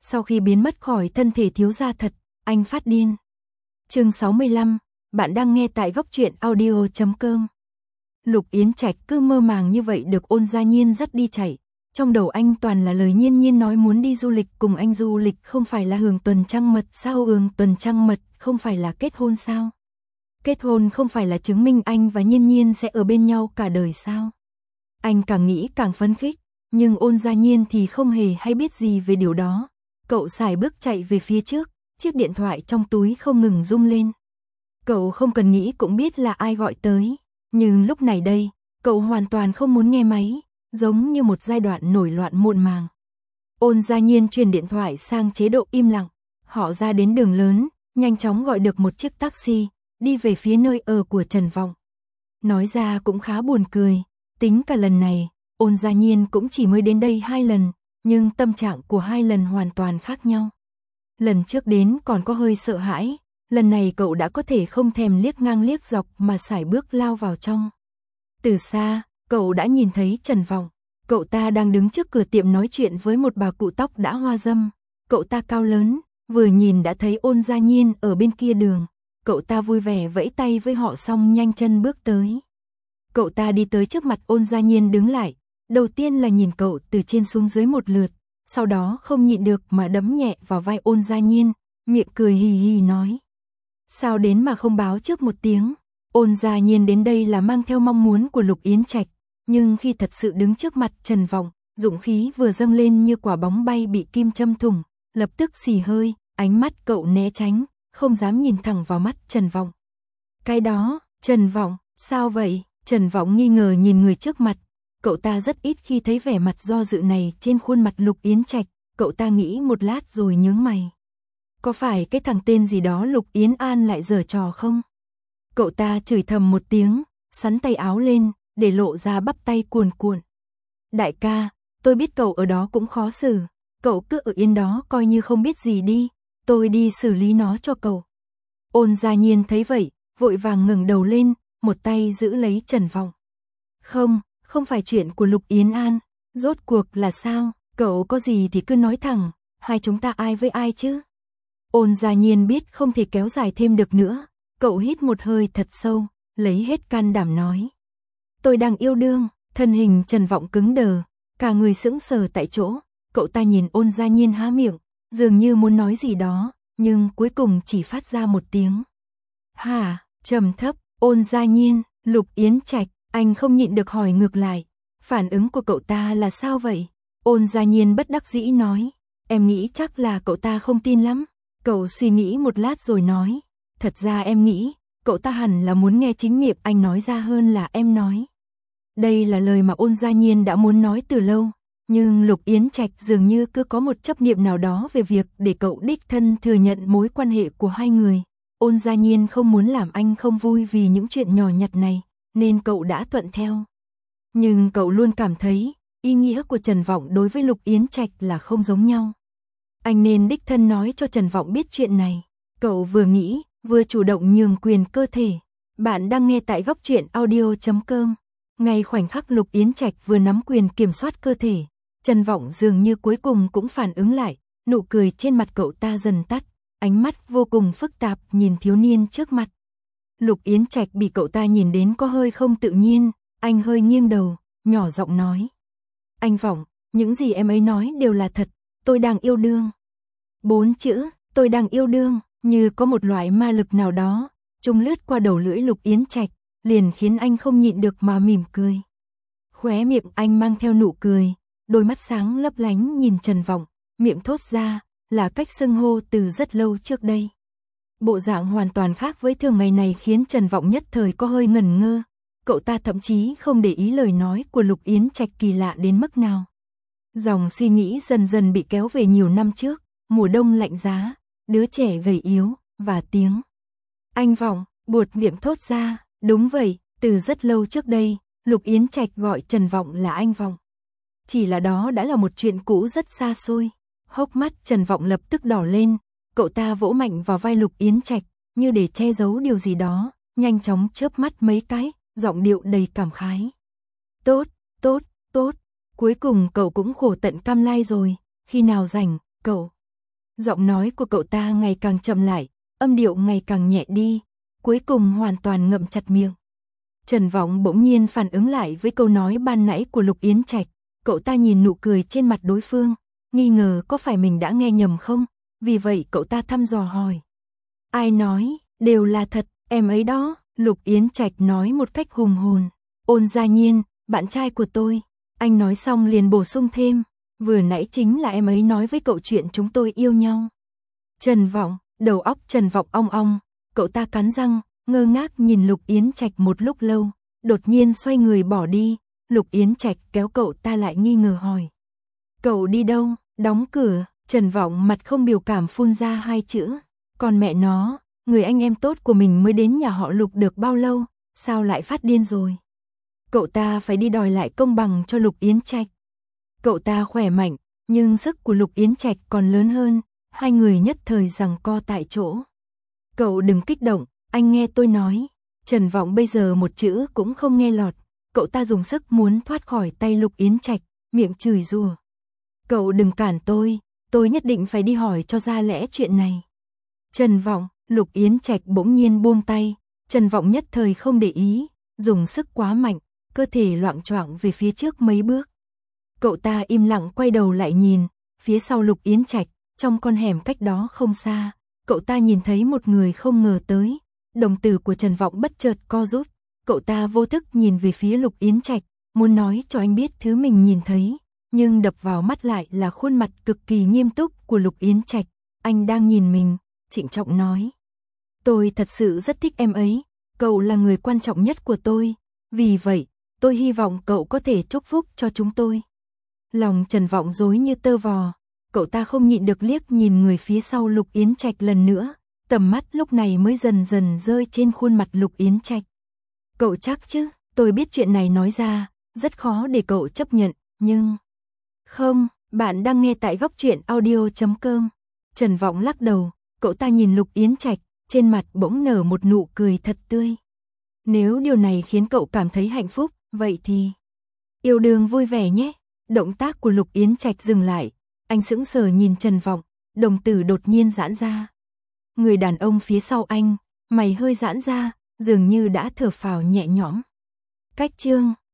Sau khi biến mất khỏi thân thể thiếu gia thật, anh phát điên. Chương 65, bạn đang nghe tại góc truyện audio.com. Lục Yến Trạch cứ mơ màng như vậy được Ôn Gia Nhiên dắt đi chạy. Trong đầu anh toàn là lời Nhiên Nhiên nói muốn đi du lịch cùng anh. Du lịch không phải là hưởng tuần trăng mật sao? Tuần trăng mật không phải là kết hôn sao? Kết hôn không phải là chứng minh anh và Nhiên Nhiên sẽ ở bên nhau cả đời sao? Anh càng nghĩ càng phấn khích, nhưng Ôn Gia Nhiên thì không hề hay biết gì về điều đó. Cậu sải bước chạy về phía trước, chiếc điện thoại trong túi không ngừng rung lên. Cậu không cần nghĩ cũng biết là ai gọi tới, nhưng lúc này đây, cậu hoàn toàn không muốn nghe máy, giống như một giai đoạn nổi loạn muộn màng. Ôn Gia Nhiên chuyển điện thoại sang chế độ im lặng, họ ra đến đường lớn, nhanh chóng gọi được một chiếc taxi, đi về phía nơi ở của Trần Vọng. Nói ra cũng khá buồn cười, tính cả lần này, Ôn Gia Nhiên cũng chỉ mới đến đây 2 lần, nhưng tâm trạng của 2 lần hoàn toàn khác nhau. Lần trước đến còn có hơi sợ hãi, lần này cậu đã có thể không thèm liếc ngang liếc dọc mà sải bước lao vào trong. Từ xa, cậu đã nhìn thấy Trần Vọng, cậu ta đang đứng trước cửa tiệm nói chuyện với một bà cụ tóc đã hoa râm. Cậu ta cao lớn, vừa nhìn đã thấy Ôn Gia Nhiên ở bên kia đường. Cậu ta vui vẻ vẫy tay với họ xong nhanh chân bước tới. Cậu ta đi tới trước mặt Ôn Gia Nhiên đứng lại, đầu tiên là nhìn cậu từ trên xuống dưới một lượt, sau đó không nhịn được mà đấm nhẹ vào vai Ôn Gia Nhiên, miệng cười hì hì nói. Sao đến mà không báo trước một tiếng? Ôn Gia Nhiên đến đây là mang theo mong muốn của Lục Yến Trạch, nhưng khi thật sự đứng trước mặt Trần Vọng, dũng khí vừa dâng lên như quả bóng bay bị kim châm thủng, lập tức xì hơi, ánh mắt cậu né tránh, không dám nhìn thẳng vào mắt Trần Vọng. Cái đó, Trần Vọng, sao vậy? Trần Vọng nghi ngờ nhìn người trước mặt, cậu ta rất ít khi thấy vẻ mặt do dự này trên khuôn mặt Lục Yến Trạch, cậu ta nghĩ một lát rồi nhướng mày. Có phải cái thằng tên gì đó Lục Yến An lại giở trò không? Cậu ta chửi thầm một tiếng, sắn tay áo lên, để lộ ra bắp tay cuồn cuộn. Đại ca, tôi biết cậu ở đó cũng khó xử, cậu cứ ở yên đó coi như không biết gì đi, tôi đi xử lý nó cho cậu. Ôn Gia Nhiên thấy vậy, vội vàng ngẩng đầu lên, một tay giữ lấy Trần Vọng. Không phải chuyện của Lục Yến An, rốt cuộc là sao? Cậu có gì thì cứ nói thẳng, hai chúng ta ai với ai chứ? Ôn Gia Nhiên biết không thể kéo dài thêm được nữa, cậu hít một hơi thật sâu, lấy hết can đảm nói. Tôi đang yêu đương. Thân hình Trần Vọng cứng đờ, cả người sững sờ tại chỗ, cậu ta nhìn Ôn Gia Nhiên há miệng, dường như muốn nói gì đó, nhưng cuối cùng chỉ phát ra một tiếng. Hả? Trầm thấp. Ôn Gia Nhiên, Lục Yến Trạch, anh không nhịn được hỏi ngược lại, phản ứng của cậu ta là sao vậy? Ôn Gia Nhiên bất đắc dĩ nói, em nghĩ chắc là cậu ta không tin lắm. Cậu suy nghĩ một lát rồi nói, thật ra em nghĩ, cậu ta hẳn là muốn nghe chính miệng anh nói ra hơn là em nói. Đây là lời mà Ôn Gia Nhiên đã muốn nói từ lâu, nhưng Lục Yến Trạch dường như cứ có một chấp niệm nào đó về việc để cậu đích thân thừa nhận mối quan hệ của hai người. Ôn Gia Nhiên không muốn làm anh không vui vì những chuyện nhỏ nhặt này, nên cậu đã thuận theo. Nhưng cậu luôn cảm thấy, ý nghĩa của Trần Vọng đối với Lục Yến Trạch là không giống nhau. Anh nên đích thân nói cho Trần Vọng biết chuyện này. Cậu vừa nghĩ, vừa chủ động nhường quyền cơ thể. Bạn đang nghe tại góc truyện audio.com. Ngay khoảnh khắc Lục Yến Trạch vừa nắm quyền kiểm soát cơ thể, Trần Vọng dường như cuối cùng cũng phản ứng lại, nụ cười trên mặt cậu ta dần tắt, ánh mắt vô cùng phức tạp nhìn thiếu niên trước mặt. Lục Yến Trạch bị cậu ta nhìn đến có hơi không tự nhiên, anh hơi nghiêng đầu, nhỏ giọng nói. Anh Vọng, những gì em ấy nói đều là thật, tôi đang yêu đương. 4 chữ, tôi đang yêu đương, như có một loại ma lực nào đó, trùng lướt qua đầu lưỡi Lục Yến Trạch, liền khiến anh không nhịn được mà mỉm cười. Khóe miệng anh mang theo nụ cười, đôi mắt sáng lấp lánh nhìn Trần Vọng, miệng thốt ra là cách xưng hô từ rất lâu trước đây. Bộ dạng hoàn toàn khác với thường ngày này khiến Trần Vọng nhất thời có hơi ngẩn ngơ, cậu ta thậm chí không để ý lời nói của Lục Yến Trạch kỳ lạ đến mức nào. Dòng suy nghĩ dần dần bị kéo về nhiều năm trước, mùa đông lạnh giá, đứa trẻ gầy yếu, và tiếng. Anh Vọng, buột miệng thốt ra. Đúng vậy, từ rất lâu trước đây, Lục Yến Trạch gọi Trần Vọng là anh Vọng. Chỉ là đó đã là một chuyện cũ rất xa xôi. Hốc mắt Trần Vọng lập tức đỏ lên, cậu ta vỗ mạnh vào vai Lục Yến Trạch, như để che giấu điều gì đó, nhanh chóng chớp mắt mấy cái, giọng điệu đầy cảm khái. Tốt, tốt, tốt, cuối cùng cậu cũng khổ tận cam lai rồi, khi nào rảnh, cậu Giọng nói của cậu ta ngày càng chậm lại, âm điệu ngày càng nhẹ đi, cuối cùng hoàn toàn ngậm chặt miệng. Trần Vọng bỗng nhiên phản ứng lại với câu nói ban nãy của Lục Yến Trạch, cậu ta nhìn nụ cười trên mặt đối phương, nghi ngờ có phải mình đã nghe nhầm không, vì vậy cậu ta thăm dò hỏi. Ai nói, đều là thật, em ấy đó, Lục Yến Trạch nói một cách hùng hồn. Ôn Gia Nhiên, bạn trai của tôi. Anh nói xong liền bổ sung thêm, vừa nãy chính là em ấy nói với cậu chuyện chúng tôi yêu nhau. Trần Vọng, đầu óc Trần Vọng ong ong, cậu ta cắn răng, ngơ ngác nhìn Lục Yến Trạch một lúc lâu, đột nhiên xoay người bỏ đi. Lục Yến Trạch kéo cậu ta lại nghi ngờ hỏi. Cậu đi đâu? Đóng cửa. Trần Vọng mặt không biểu cảm phun ra hai chữ. Còn mẹ nó, người anh em tốt của mình mới đến nhà họ Lục được bao lâu, sao lại phát điên rồi? Cậu ta phải đi đòi lại công bằng cho Lục Yến Trạch. Cậu ta khỏe mạnh, nhưng sức của Lục Yến Trạch còn lớn hơn, hai người nhất thời giằng co tại chỗ. Cậu đừng kích động, anh nghe tôi nói. Trần Vọng bây giờ một chữ cũng không nghe lọt, cậu ta dùng sức muốn thoát khỏi tay Lục Yến Trạch, miệng chửi rủa. Cậu đừng cản tôi nhất định phải đi hỏi cho ra lẽ chuyện này. Trần Vọng, Lục Yến Trạch bỗng nhiên buông tay, Trần Vọng nhất thời không để ý, dùng sức quá mạnh, cơ thể loạng choạng về phía trước mấy bước. Cậu ta im lặng quay đầu lại nhìn, phía sau Lục Yến Trạch, trong con hẻm cách đó không xa, cậu ta nhìn thấy một người không ngờ tới, đồng tử của Trần Vọng bất chợt co rút, cậu ta vô thức nhìn về phía Lục Yến Trạch, muốn nói cho anh biết thứ mình nhìn thấy, nhưng đập vào mắt lại là khuôn mặt cực kỳ nghiêm túc của Lục Yến Trạch, anh đang nhìn mình, trịnh trọng nói. Tôi thật sự rất thích em ấy, cậu là người quan trọng nhất của tôi, vì vậy, tôi hy vọng cậu có thể chúc phúc cho chúng tôi. Lòng Trần Vọng rối như tơ vò, cậu ta không nhịn được liếc nhìn người phía sau Lục Yến Trạch lần nữa, tầm mắt lúc này mới dần dần rơi trên khuôn mặt Lục Yến Trạch. Cậu chắc chứ, tôi biết chuyện này nói ra, rất khó để cậu chấp nhận, nhưng... Không, bạn đang nghe tại góc truyện audio.com. Trần Vọng lắc đầu, cậu ta nhìn Lục Yến Trạch, trên mặt bỗng nở một nụ cười thật tươi. Nếu điều này khiến cậu cảm thấy hạnh phúc, vậy thì... Yêu đương vui vẻ nhé. Động tác của Lục Yến Trạch dừng lại, anh sững sờ nhìn Trần Vọng, đồng tử đột nhiên giãn ra. Người đàn ông phía sau anh, mày hơi giãn ra, dường như đã thở phào nhẹ nhõm. Cách chương